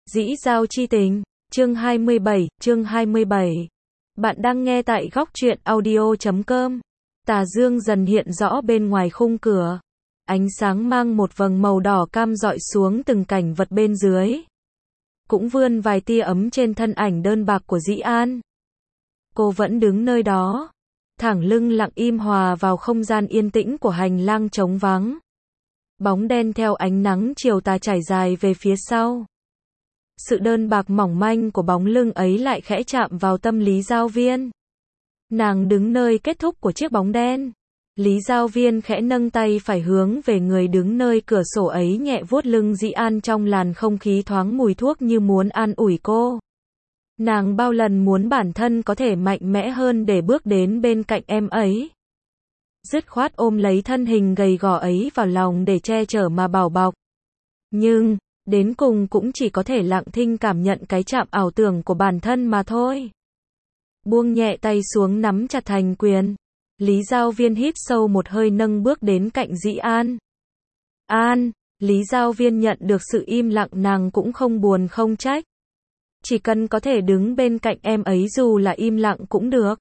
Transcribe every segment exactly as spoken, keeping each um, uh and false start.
Dĩ giao chi tình, chương hai mươi bảy, chương hai mươi bảy. Bạn đang nghe tại góc truyện audio chấm com. Tà dương dần hiện rõ bên ngoài khung cửa. Ánh sáng mang một vầng màu đỏ cam rọi xuống từng cảnh vật bên dưới. Cũng vươn vài tia ấm trên thân ảnh đơn bạc của Dĩ An. Cô vẫn đứng nơi đó, thẳng lưng lặng im hòa vào không gian yên tĩnh của hành lang trống vắng. Bóng đen theo ánh nắng chiều tà trải dài về phía sau. Sự đơn bạc mỏng manh của bóng lưng ấy lại khẽ chạm vào tâm Lý Giao Viên. Nàng đứng nơi kết thúc của chiếc bóng đen. Lý Giao Viên khẽ nâng tay phải hướng về người đứng nơi cửa sổ ấy, nhẹ vuốt lưng Dĩ An trong làn không khí thoáng mùi thuốc như muốn an ủi cô. Nàng bao lần muốn bản thân có thể mạnh mẽ hơn để bước đến bên cạnh em ấy. Dứt khoát ôm lấy thân hình gầy gò ấy vào lòng để che chở mà bảo bọc. Nhưng, đến cùng cũng chỉ có thể lặng thinh cảm nhận cái chạm ảo tưởng của bản thân mà thôi. Buông nhẹ tay xuống nắm chặt thành quyền. Lý Giao Viên hít sâu một hơi nâng bước đến cạnh Dĩ An. An, Lý Giao Viên nhận được sự im lặng nàng cũng không buồn không trách. Chỉ cần có thể đứng bên cạnh em ấy dù là im lặng cũng được.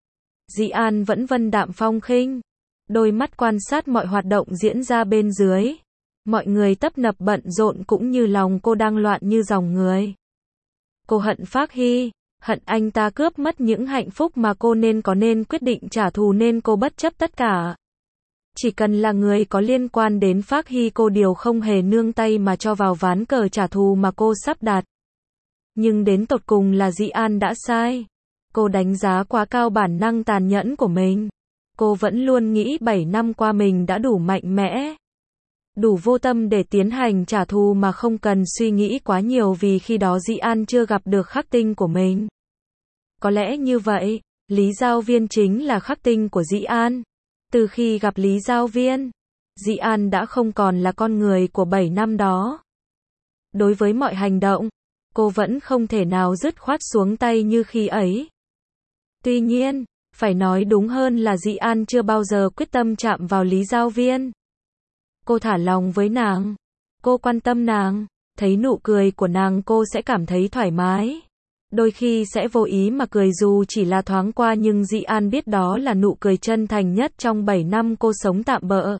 Dĩ An vẫn vân đạm phong khinh. Đôi mắt quan sát mọi hoạt động diễn ra bên dưới. Mọi người tấp nập bận rộn cũng như lòng cô đang loạn như dòng người. Cô hận Phác Hy, hận anh ta cướp mất những hạnh phúc mà cô nên có, nên quyết định trả thù, nên cô bất chấp tất cả. Chỉ cần là người có liên quan đến Phác Hy cô đều không hề nương tay mà cho vào ván cờ trả thù mà cô sắp đặt. Nhưng đến tột cùng là Dĩ An đã sai. Cô đánh giá quá cao bản năng tàn nhẫn của mình. Cô vẫn luôn nghĩ bảy năm qua mình đã đủ mạnh mẽ, đủ vô tâm để tiến hành trả thù mà không cần suy nghĩ quá nhiều, vì khi đó Dĩ An chưa gặp được khắc tinh của mình. Có lẽ như vậy, Lý Giao Viên chính là khắc tinh của Dĩ An. Từ khi gặp Lý Giao Viên, Dĩ An đã không còn là con người của bảy năm đó. Đối với mọi hành động, cô vẫn không thể nào dứt khoát xuống tay như khi ấy. Tuy nhiên, phải nói đúng hơn là Dĩ An chưa bao giờ quyết tâm chạm vào Lý Giao Viên. Cô thả lòng với nàng, cô quan tâm nàng, thấy nụ cười của nàng cô sẽ cảm thấy thoải mái. Đôi khi sẽ vô ý mà cười dù chỉ là thoáng qua, nhưng Dĩ An biết đó là nụ cười chân thành nhất trong bảy năm cô sống tạm bợ.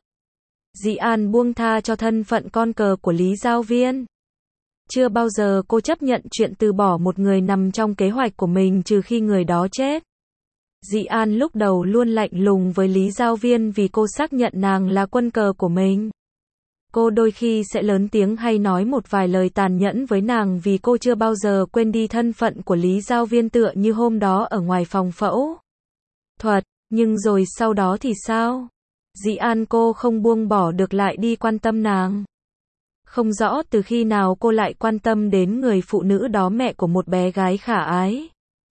Dĩ An buông tha cho thân phận con cờ của Lý Giao Viên. Chưa bao giờ cô chấp nhận chuyện từ bỏ một người nằm trong kế hoạch của mình trừ khi người đó chết. Dĩ An lúc đầu luôn lạnh lùng với Lý Giao Viên vì cô xác nhận nàng là quân cờ của mình. Cô đôi khi sẽ lớn tiếng hay nói một vài lời tàn nhẫn với nàng vì cô chưa bao giờ quên đi thân phận của Lý Giao Viên, tựa như hôm đó ở ngoài phòng phẫu thuật. Nhưng rồi sau đó thì sao? Dĩ An cô không buông bỏ được lại đi quan tâm nàng. Không rõ từ khi nào cô lại quan tâm đến người phụ nữ đó, mẹ của một bé gái khả ái.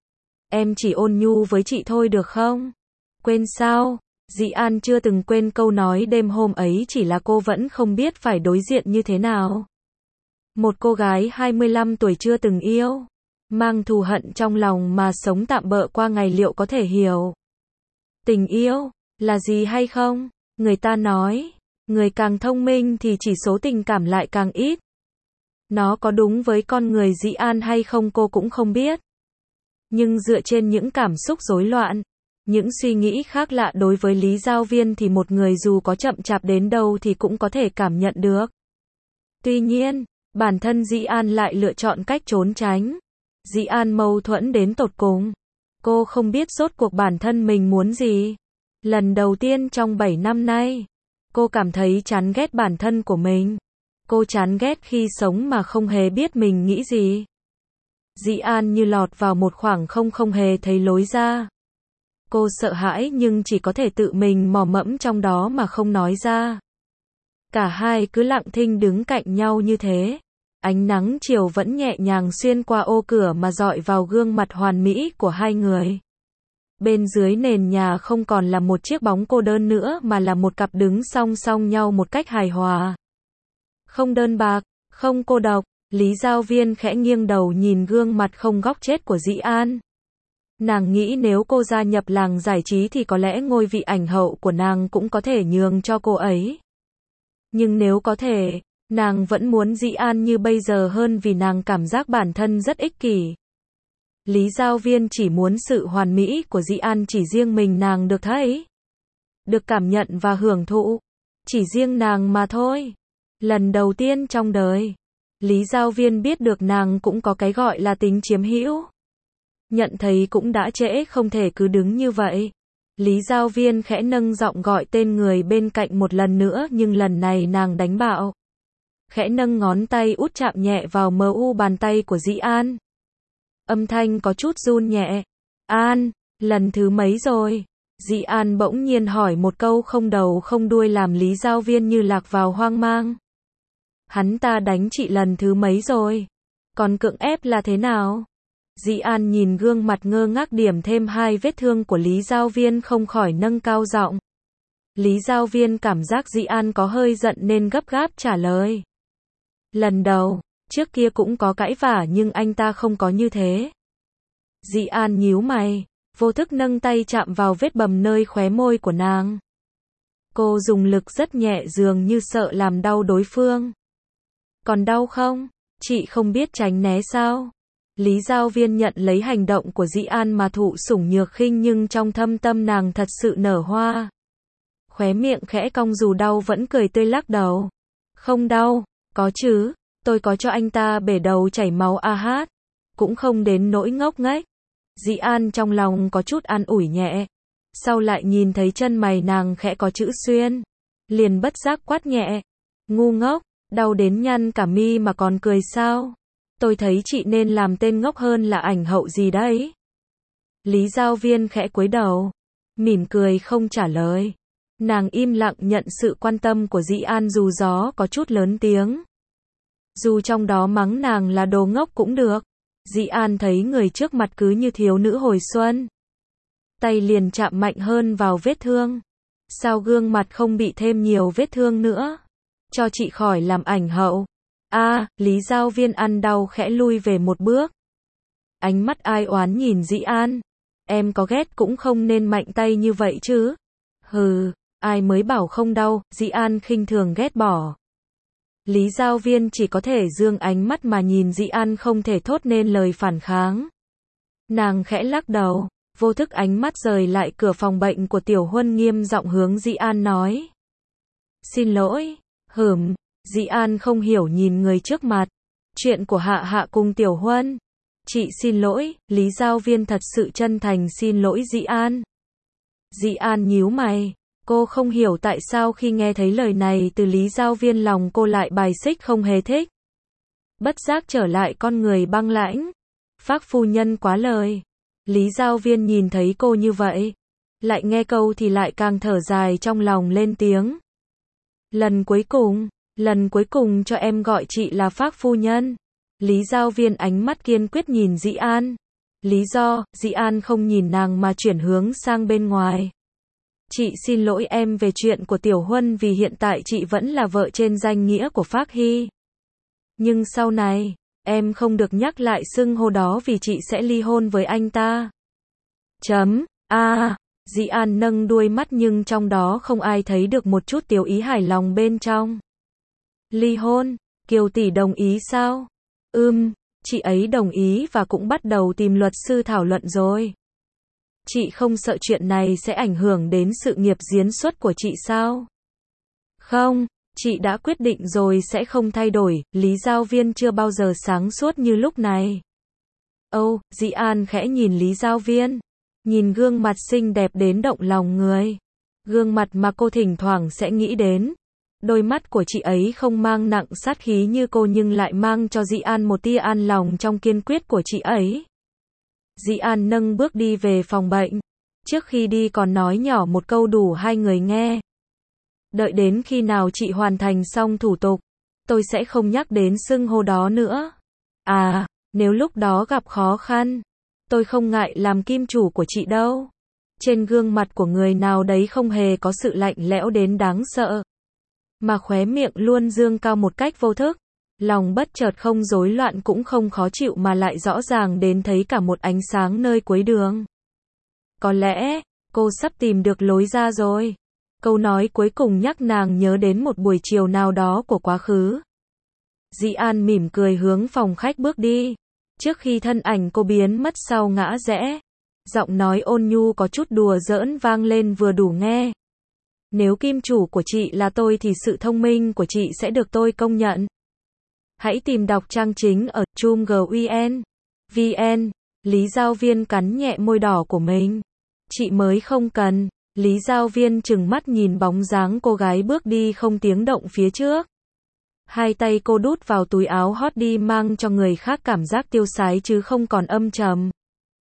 Em chỉ ôn nhu với chị thôi được không? Quên sao? Dĩ An chưa từng quên câu nói đêm hôm ấy, chỉ là cô vẫn không biết phải đối diện như thế nào. Một cô gái hai mươi lăm tuổi chưa từng yêu, mang thù hận trong lòng mà sống tạm bợ qua ngày, liệu có thể hiểu tình yêu là gì hay không? Người ta nói, người càng thông minh thì chỉ số tình cảm lại càng ít. Nó có đúng với con người Dĩ An hay không cô cũng không biết. Nhưng dựa trên những cảm xúc rối loạn, những suy nghĩ khác lạ đối với Lý Giao Viên thì một người dù có chậm chạp đến đâu thì cũng có thể cảm nhận được. Tuy nhiên, bản thân Dĩ An lại lựa chọn cách trốn tránh. Dĩ An mâu thuẫn đến tột cùng. Cô không biết rốt cuộc bản thân mình muốn gì. Lần đầu tiên trong bảy năm nay, cô cảm thấy chán ghét bản thân của mình. Cô chán ghét khi sống mà không hề biết mình nghĩ gì. Dĩ An như lọt vào một khoảng không, không hề thấy lối ra. Cô sợ hãi nhưng chỉ có thể tự mình mò mẫm trong đó mà không nói ra. Cả hai cứ lặng thinh đứng cạnh nhau như thế. Ánh nắng chiều vẫn nhẹ nhàng xuyên qua ô cửa mà dọi vào gương mặt hoàn mỹ của hai người. Bên dưới nền nhà không còn là một chiếc bóng cô đơn nữa mà là một cặp đứng song song nhau một cách hài hòa. Không đơn bạc, không cô độc. Lý Giao Viên khẽ nghiêng đầu nhìn gương mặt không góc chết của Dĩ An. Nàng nghĩ nếu cô gia nhập làng giải trí thì có lẽ ngôi vị ảnh hậu của nàng cũng có thể nhường cho cô ấy. Nhưng nếu có thể, Nàng vẫn muốn Dĩ An như bây giờ hơn vì nàng cảm giác bản thân rất ích kỷ. Lý Giao Viên chỉ muốn sự hoàn mỹ của Dĩ An chỉ riêng mình nàng được thấy, được cảm nhận và hưởng thụ. Chỉ riêng nàng mà thôi. Lần đầu tiên trong đời, Lý Giao Viên biết được nàng cũng có cái gọi là tính chiếm hữu. Nhận thấy cũng đã trễ, không thể cứ đứng như vậy. Lý Giao Viên khẽ nâng giọng gọi tên người bên cạnh một lần nữa, nhưng lần này nàng đánh bạo. Khẽ nâng ngón tay út chạm nhẹ vào mờ u bàn tay của Dĩ An. Âm thanh có chút run nhẹ. An, lần thứ mấy rồi? Dĩ An bỗng nhiên hỏi một câu không đầu không đuôi làm Lý Giao Viên như lạc vào hoang mang. Hắn ta đánh chị lần thứ mấy rồi? Còn cưỡng ép là thế nào? Dĩ An nhìn gương mặt ngơ ngác điểm thêm hai vết thương của Lý Giao Viên không khỏi nâng cao giọng. Lý Giao Viên cảm giác Dĩ An có hơi giận nên gấp gáp trả lời. Lần đầu, trước kia cũng có cãi vả nhưng anh ta không có như thế. Dĩ An nhíu mày, vô thức nâng tay chạm vào vết bầm nơi khóe môi của nàng. Cô dùng lực rất nhẹ dường như sợ làm đau đối phương. Còn đau không? Chị không biết tránh né sao? Lý Giao Viên nhận lấy hành động của Dĩ An mà thụ sủng nhược khinh, nhưng trong thâm tâm nàng thật sự nở hoa. Khóe miệng khẽ cong, dù đau vẫn cười tươi lắc đầu. Không đau, có chứ, tôi có cho anh ta bể đầu chảy máu a hát. Cũng không đến nỗi ngốc nghếch. Dĩ An trong lòng có chút an ủi nhẹ. Sau lại nhìn thấy chân mày nàng khẽ có chữ xuyên. Liền bất giác quát nhẹ. Ngu ngốc, đau đến nhăn cả mi mà còn cười sao? Tôi thấy chị nên làm tên ngốc hơn là ảnh hậu gì đấy. Lý Giao Viên khẽ cúi đầu, mỉm cười không trả lời. Nàng im lặng nhận sự quan tâm của Dĩ An dù gió có chút lớn tiếng. Dù trong đó mắng nàng là đồ ngốc cũng được. Dĩ An thấy người trước mặt cứ như thiếu nữ hồi xuân. Tay liền chạm mạnh hơn vào vết thương. Sao gương mặt không bị thêm nhiều vết thương nữa? Cho chị khỏi làm ảnh hậu. A, à, Lý Giao Viên ăn đau khẽ lui về một bước. Ánh mắt ai oán nhìn Dĩ An. Em có ghét cũng không nên mạnh tay như vậy chứ. Hừ, ai mới bảo không đau, Dĩ An khinh thường ghét bỏ. Lý Giao Viên chỉ có thể dương ánh mắt mà nhìn Dĩ An, không thể thốt nên lời phản kháng. Nàng khẽ lắc đầu, vô thức ánh mắt rời lại cửa phòng bệnh của Tiểu Huân, nghiêm giọng hướng Dĩ An nói. Xin lỗi, hửm. Dĩ An không hiểu nhìn người trước mặt. Chuyện của Hạ Hạ cùng Tiểu Huân. Chị xin lỗi, Lý Giao Viên thật sự chân thành xin lỗi Dĩ An. Dĩ An nhíu mày. Cô không hiểu tại sao khi nghe thấy lời này từ Lý Giao Viên lòng cô lại bài xích không hề thích. Bất giác trở lại con người băng lãnh. Phác phu nhân quá lời. Lý Giao Viên nhìn thấy cô như vậy, lại nghe câu thì lại càng thở dài trong lòng lên tiếng. Lần cuối cùng, lần cuối cùng cho em gọi chị là Phác phu nhân. Lý Giao Viên ánh mắt kiên quyết nhìn Dĩ An. Lý do, Dĩ An không nhìn nàng mà chuyển hướng sang bên ngoài. Chị xin lỗi em về chuyện của Tiểu Huân, vì hiện tại chị vẫn là vợ trên danh nghĩa của Phác Hy. Nhưng sau này, em không được nhắc lại xưng hô đó vì chị sẽ ly hôn với anh ta. Chấm, a à, Dĩ An nâng đuôi mắt nhưng trong đó không ai thấy được một chút tiểu ý hài lòng bên trong. Ly hôn, Kiều tỷ đồng ý sao? Ừm, chị ấy đồng ý và cũng bắt đầu tìm luật sư thảo luận rồi. Chị không sợ chuyện này sẽ ảnh hưởng đến sự nghiệp diễn xuất của chị sao? Không, chị đã quyết định rồi sẽ không thay đổi. Lý Giao Viên chưa bao giờ sáng suốt như lúc này. Âu, oh, Dĩ An khẽ nhìn Lý Giao Viên. Nhìn gương mặt xinh đẹp đến động lòng người. Gương mặt mà cô thỉnh thoảng sẽ nghĩ đến. Đôi mắt của chị ấy không mang nặng sát khí như cô nhưng lại mang cho Dĩ An một tia an lòng trong kiên quyết của chị ấy. Dĩ An nâng bước đi về phòng bệnh. Trước khi đi còn nói nhỏ một câu đủ hai người nghe. Đợi đến khi nào chị hoàn thành xong thủ tục, tôi sẽ không nhắc đến xưng hô đó nữa. À, nếu lúc đó gặp khó khăn, tôi không ngại làm kim chủ của chị đâu. Trên gương mặt của người nào đấy không hề có sự lạnh lẽo đến đáng sợ, mà khóe miệng luôn dương cao một cách vô thức. Lòng bất chợt không rối loạn cũng không khó chịu mà lại rõ ràng đến thấy cả một ánh sáng nơi cuối đường. Có lẽ, cô sắp tìm được lối ra rồi. Câu nói cuối cùng nhắc nàng nhớ đến một buổi chiều nào đó của quá khứ. Dĩ An mỉm cười hướng phòng khách bước đi. Trước khi thân ảnh cô biến mất sau ngã rẽ, giọng nói ôn nhu có chút đùa giỡn vang lên vừa đủ nghe. Nếu kim chủ của chị là tôi thì sự thông minh của chị sẽ được tôi công nhận. Hãy tìm đọc trang chính ở chum.guyên. vn. Lý Giao Viên cắn nhẹ môi đỏ của mình. Chị mới không cần. Lý Giao Viên trừng mắt nhìn bóng dáng cô gái bước đi không tiếng động phía trước. Hai tay cô đút vào túi áo hot đi mang cho người khác cảm giác tiêu sái chứ không còn âm trầm.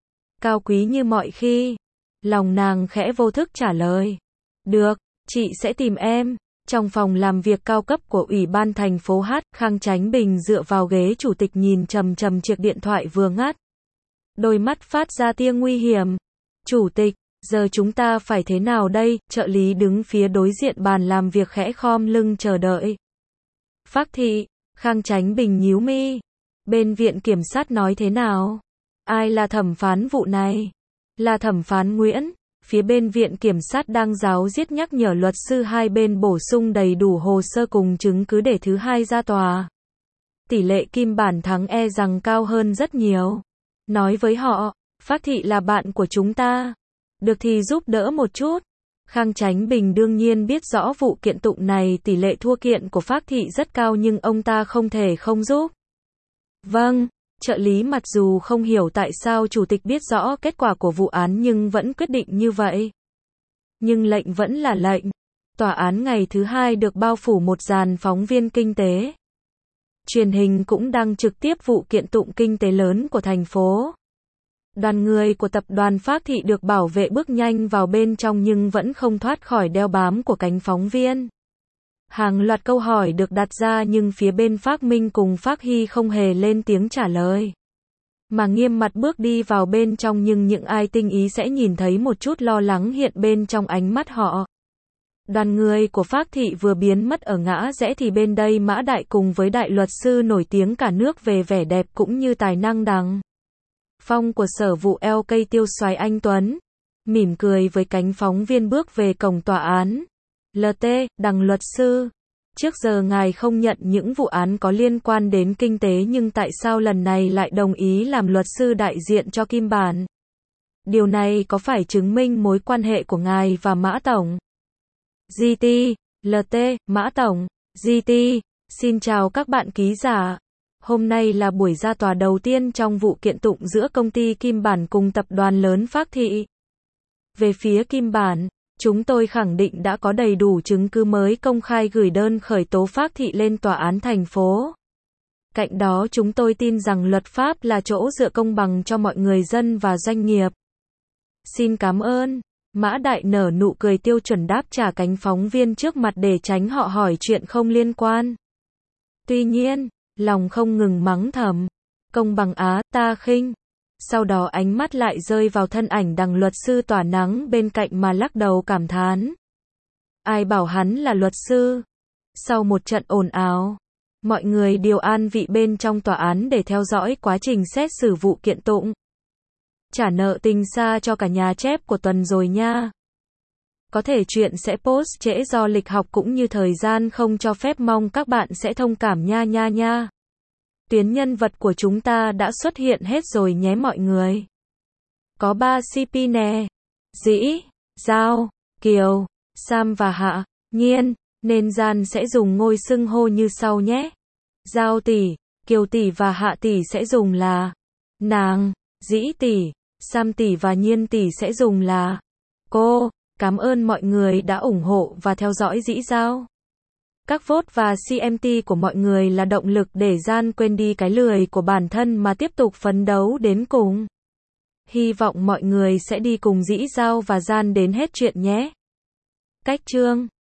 Cao quý như mọi khi. Lòng nàng khẽ vô thức trả lời. Được, chị sẽ tìm em. Trong phòng làm việc cao cấp của Ủy ban thành phố H, Khang Chánh Bình dựa vào ghế chủ tịch nhìn trầm trầm chiếc điện thoại vừa ngắt. Đôi mắt phát ra tia nguy hiểm. Chủ tịch, giờ chúng ta phải thế nào đây? Trợ lý đứng phía đối diện bàn làm việc khẽ khom lưng chờ đợi. Phác thị, Khang Chánh Bình nhíu mi. Bên viện kiểm sát nói thế nào? Ai là thẩm phán vụ này? Là thẩm phán Nguyễn. Phía bên viện kiểm sát đang giáo diết nhắc nhở luật sư hai bên bổ sung đầy đủ hồ sơ cùng chứng cứ để thứ hai ra tòa. Tỷ lệ kim bản thắng e rằng cao hơn rất nhiều. Nói với họ, Phác thị là bạn của chúng ta. Được thì giúp đỡ một chút. Khang Chánh Bình đương nhiên biết rõ vụ kiện tụng này tỷ lệ thua kiện của Phác thị rất cao nhưng ông ta không thể không giúp. Vâng, trợ lý mặc dù không hiểu tại sao chủ tịch biết rõ kết quả của vụ án nhưng vẫn quyết định như vậy. Nhưng lệnh vẫn là lệnh. Tòa án ngày thứ hai được bao phủ một dàn phóng viên kinh tế. Truyền hình cũng đăng trực tiếp vụ kiện tụng kinh tế lớn của thành phố. Đoàn người của tập đoàn Phác thị được bảo vệ bước nhanh vào bên trong nhưng vẫn không thoát khỏi đeo bám của cánh phóng viên. Hàng loạt câu hỏi được đặt ra nhưng phía bên Phác Minh cùng Phác Hy không hề lên tiếng trả lời. Mà nghiêm mặt bước đi vào bên trong nhưng những ai tinh ý sẽ nhìn thấy một chút lo lắng hiện bên trong ánh mắt họ. Đoàn người của Phác thị vừa biến mất ở ngã rẽ thì bên đây Mã Đại cùng với đại luật sư nổi tiếng cả nước về vẻ đẹp cũng như tài năng đằng phong của sở vụ lờ ca Tiêu Soái Anh Tuấn, mỉm cười với cánh phóng viên bước về cổng tòa án. lờ tê, Đằng luật sư, trước giờ ngài không nhận những vụ án có liên quan đến kinh tế nhưng tại sao lần này lại đồng ý làm luật sư đại diện cho Kim Bản? Điều này có phải chứng minh mối quan hệ của ngài và Mã Tổng? giê tê, lờ tê, Mã Tổng, giê tê, xin chào các bạn ký giả. Hôm nay là buổi ra tòa đầu tiên trong vụ kiện tụng giữa công ty Kim Bản cùng tập đoàn lớn Phác thị. Về phía Kim Bản, chúng tôi khẳng định đã có đầy đủ chứng cứ mới công khai gửi đơn khởi tố Phác thị lên tòa án thành phố. Cạnh đó chúng tôi tin rằng luật pháp là chỗ dựa công bằng cho mọi người dân và doanh nghiệp. Xin cảm ơn. Mã Đại nở nụ cười tiêu chuẩn đáp trả cánh phóng viên trước mặt để tránh họ hỏi chuyện không liên quan. Tuy nhiên, lòng không ngừng mắng thầm. Công bằng á, ta khinh. Sau đó ánh mắt lại rơi vào thân ảnh đằng luật sư tỏa nắng bên cạnh mà lắc đầu cảm thán. Ai bảo hắn là luật sư? Sau một trận ồn ào, mọi người điều an vị bên trong tòa án để theo dõi quá trình xét xử vụ kiện tụng. Trả nợ tình xa cho cả nhà chép của tuần rồi nha. Có thể chuyện sẽ post trễ do lịch học cũng như thời gian không cho phép, mong các bạn sẽ thông cảm nha nha nha. Tuyến nhân vật của chúng ta đã xuất hiện hết rồi nhé mọi người. Có ba xê pê nè. Dĩ, Giao, Kiều, Sam và Hạ, Nhiên, nên Gian sẽ dùng ngôi xưng hô như sau nhé. Giao tỷ, Kiều tỷ và Hạ tỷ sẽ dùng là nàng, Dĩ tỷ, Sam tỷ và Nhiên tỷ sẽ dùng là cô. Cảm ơn mọi người đã ủng hộ và theo dõi Dĩ Giao. Các vote và xê em tê của mọi người là động lực để Gian quên đi cái lười của bản thân mà tiếp tục phấn đấu đến cùng. Hy vọng mọi người sẽ đi cùng Dĩ Giao và Gian đến hết chuyện nhé. Cách chương